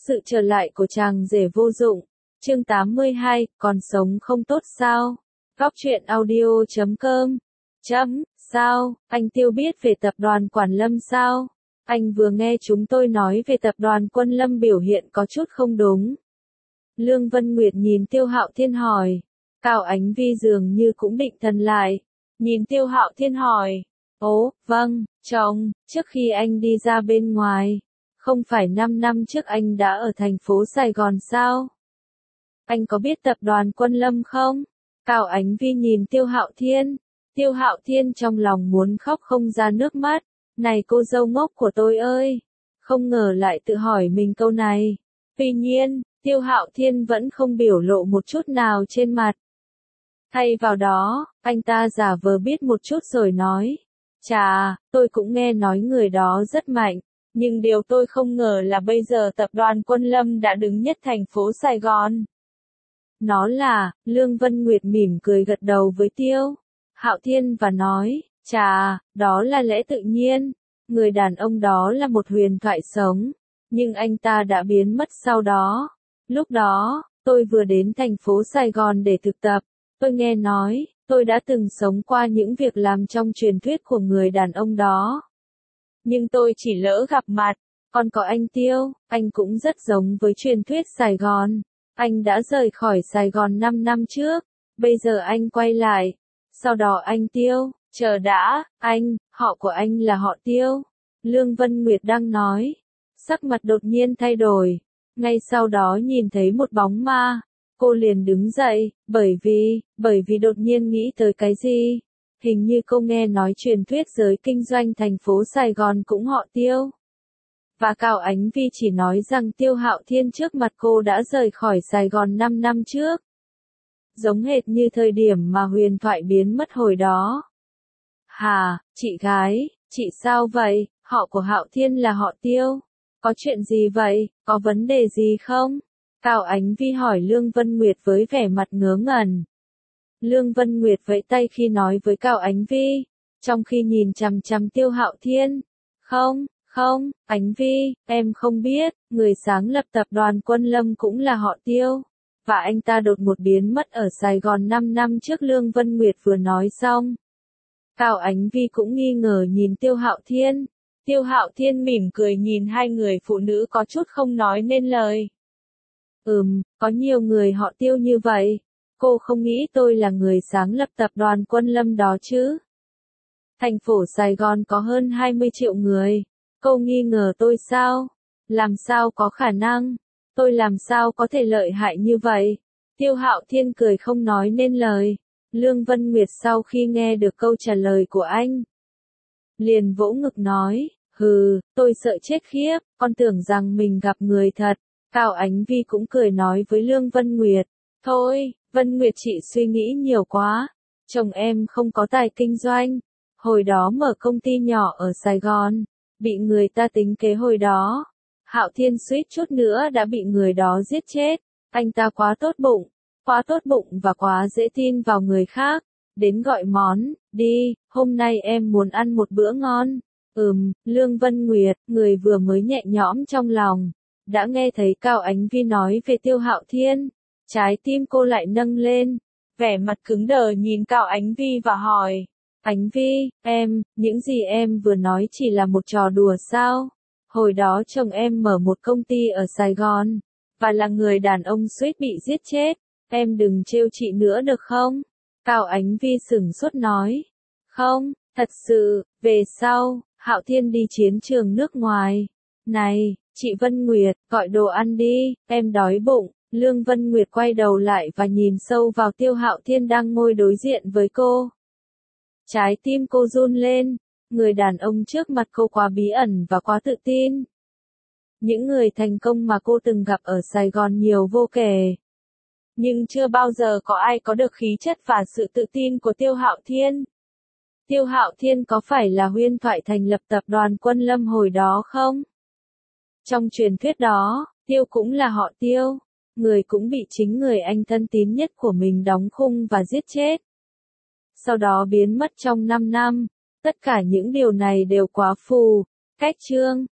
Sự trở lại của chàng rể vô dụng. Chương 82, còn sống không tốt sao? Góc truyện audio.com. Sao, anh Tiêu biết về tập đoàn Quản Lâm sao? Anh vừa nghe chúng tôi nói về tập đoàn Quân Lâm biểu hiện có chút không đúng. Lương Vân Nguyệt nhìn Tiêu Hạo Thiên hỏi. Cao Ánh Vi dường như cũng định thần lại. Nhìn Tiêu Hạo Thiên hỏi. Ố, vâng, chồng, trước khi anh đi ra bên ngoài. Không phải 5 năm trước anh đã ở thành phố Sài Gòn sao? Anh có biết tập đoàn Quân Lâm không? Cao Ánh Vi nhìn Tiêu Hạo Thiên. Tiêu Hạo Thiên trong lòng muốn khóc không ra nước mắt. Này cô dâu ngốc của tôi ơi! Không ngờ lại tự hỏi mình câu này. Tuy nhiên, Tiêu Hạo Thiên vẫn không biểu lộ một chút nào trên mặt. Thay vào đó, anh ta giả vờ biết một chút rồi nói. Chà, tôi cũng nghe nói người đó rất mạnh. Nhưng điều tôi không ngờ là bây giờ tập đoàn Quân Lâm đã đứng nhất thành phố Sài Gòn. Nó là, Lương Vân Nguyệt mỉm cười gật đầu với Tiêu Hạo Thiên và nói, chà, đó là lẽ tự nhiên. Người đàn ông đó là một huyền thoại sống. Nhưng anh ta đã biến mất sau đó. Lúc đó, tôi vừa đến thành phố Sài Gòn để thực tập. Tôi nghe nói, tôi đã từng sống qua những việc làm trong truyền thuyết của người đàn ông đó. Nhưng tôi chỉ lỡ gặp mặt. Còn có anh Tiêu, anh cũng rất giống với truyền thuyết Sài Gòn. Anh đã rời khỏi Sài Gòn 5 năm trước. Bây giờ anh quay lại. Sau đó anh Tiêu, chờ đã, anh, họ của anh là họ Tiêu. Lương Vân Nguyệt đang nói. Sắc mặt đột nhiên thay đổi. Ngay sau đó nhìn thấy một bóng ma. Cô liền đứng dậy, bởi vì đột nhiên nghĩ tới cái gì. Hình như cô nghe nói truyền thuyết giới kinh doanh thành phố Sài Gòn cũng họ Tiêu. Và Cao Ánh Vi chỉ nói rằng Tiêu Hạo Thiên trước mặt cô đã rời khỏi Sài Gòn 5 năm trước. Giống hệt như thời điểm mà huyền thoại biến mất hồi đó. Hà, chị gái, chị sao vậy? Họ của Hạo Thiên là họ Tiêu. Có chuyện gì vậy? Có vấn đề gì không? Cao Ánh Vi hỏi Lương Vân Nguyệt với vẻ mặt ngớ ngẩn. Lương Vân Nguyệt vẫy tay khi nói với Cao Ánh Vi, trong khi nhìn chằm chằm Tiêu Hạo Thiên. Không, Ánh Vi, em không biết, người sáng lập tập đoàn Quân Lâm cũng là họ Tiêu. Và anh ta đột ngột biến mất ở Sài Gòn 5 năm trước. Lương Vân Nguyệt vừa nói xong. Cao Ánh Vi cũng nghi ngờ nhìn Tiêu Hạo Thiên. Tiêu Hạo Thiên mỉm cười nhìn hai người phụ nữ có chút không nói nên lời. Có nhiều người họ Tiêu như vậy. Cô không nghĩ tôi là người sáng lập tập đoàn Quân Lâm đó chứ? Thành phố Sài Gòn có hơn 20 triệu người. Cô nghi ngờ tôi sao? Làm sao có khả năng? Tôi làm sao có thể lợi hại như vậy? Tiêu Hạo Thiên cười không nói nên lời. Lương Vân Nguyệt sau khi nghe được câu trả lời của anh, liền vỗ ngực nói, tôi sợ chết khiếp, con tưởng rằng mình gặp người thật. Cao Ánh Vi cũng cười nói với Lương Vân Nguyệt, thôi, Vân Nguyệt chị suy nghĩ nhiều quá. Chồng em không có tài kinh doanh. Hồi đó mở công ty nhỏ ở Sài Gòn, bị người ta tính kế hồi đó. Hạo Thiên suýt chút nữa đã bị người đó giết chết. Anh ta quá tốt bụng và quá dễ tin vào người khác. Đến gọi món, đi, hôm nay em muốn ăn một bữa ngon. Lương Vân Nguyệt, người vừa mới nhẹ nhõm trong lòng, đã nghe thấy Cao Ánh Vi nói về Tiêu Hạo Thiên. Trái tim cô lại nâng lên, vẻ mặt cứng đờ nhìn Cao Ánh Vi và hỏi. Ánh Vi, những gì em vừa nói chỉ là một trò đùa sao? Hồi đó chồng em mở một công ty ở Sài Gòn, và là người đàn ông suýt bị giết chết. Em đừng trêu chị nữa được không? Cao Ánh Vi sửng sốt nói. Không, thật sự, về sau, Hạo Thiên đi chiến trường nước ngoài. Này, chị Vân Nguyệt, gọi đồ ăn đi, em đói bụng. Lương Vân Nguyệt quay đầu lại và nhìn sâu vào Tiêu Hạo Thiên đang ngồi đối diện với cô. Trái tim cô run lên, người đàn ông trước mặt cô quá bí ẩn và quá tự tin. Những người thành công mà cô từng gặp ở Sài Gòn nhiều vô kể. Nhưng chưa bao giờ có ai có được khí chất và sự tự tin của Tiêu Hạo Thiên. Tiêu Hạo Thiên có phải là huyền thoại thành lập tập đoàn Quân Lâm hồi đó không? Trong truyền thuyết đó, Tiêu cũng là họ Tiêu. Người cũng bị chính người anh thân tín nhất của mình đóng khung và giết chết. Sau đó biến mất trong 5 năm. Tất cả những điều này đều quá phù, cách trương.